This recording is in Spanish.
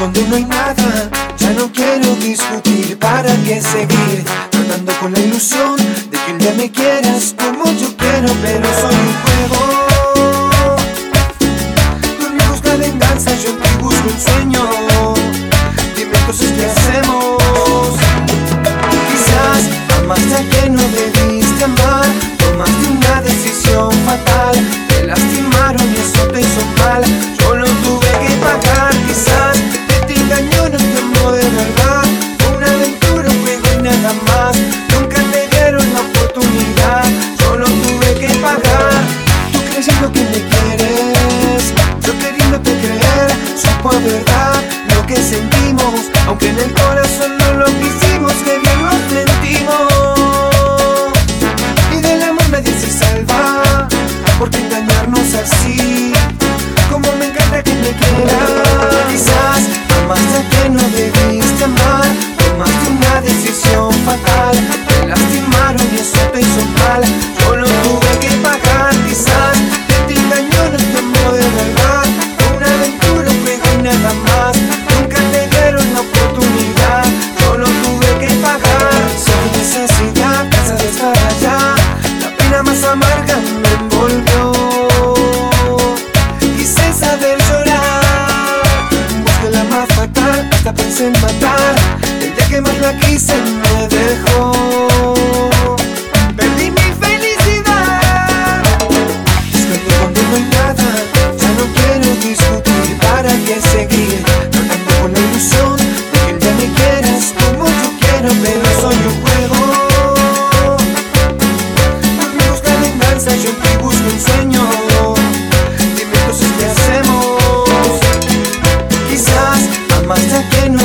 donde no hay nada. Ya no quiero discutir, ¿para qué seguir? Tratando con la ilusión de que un día me quieras como yo quiero, pero soy un juego. Tú me buscas venganza, yo te busco un sueño. Dime entonces qué hacemos. Quizás amaste a quien no debiste amar, tomaste una decisión fatal, te lastimaron y eso te hizo mal. Yo lo tuve que pagar, quizás te engañó, no te amó de verdad. Fue una aventura, un juego y nada más. Nunca te dieron la oportunidad, yo lo tuve que pagar. Tú creyendo que me quieres, yo queriéndote creer. Supo a verdad lo que sentimos, aunque en el corazón no lo quisimos, que bien nos mentimos. Y del amor nadie se salva, porque engañarnos así. Como me encanta que me quieras. Quizás amaste a quien no debiste amar, tomaste una decisión fatal, te lastimaron y eso te hizo mal. Yo lo tuve que pagar, quizás te engañó, no te amó de verdad. Fue una aventura, un juego y nada más. Nunca te dieron la oportunidad, yo lo tuve que pagar. Sin necesidad, cansada de estar allá, la pena más amarga me envolvió. Quise saber llorar, busqué la más fatal, hasta pensé en matar. El día que más la quise me dejó. Perdí mi felicidad, buscando donde no hay nada. Ya no quiero discutir, ¿para qué seguir? Tratando con la ilusión de que un día me quieras como yo quiero, pero soy un juego. Tú me buscas venganza, yo te busco un sueño. Dime entonces qué hacemos. Quizás amaste a quien no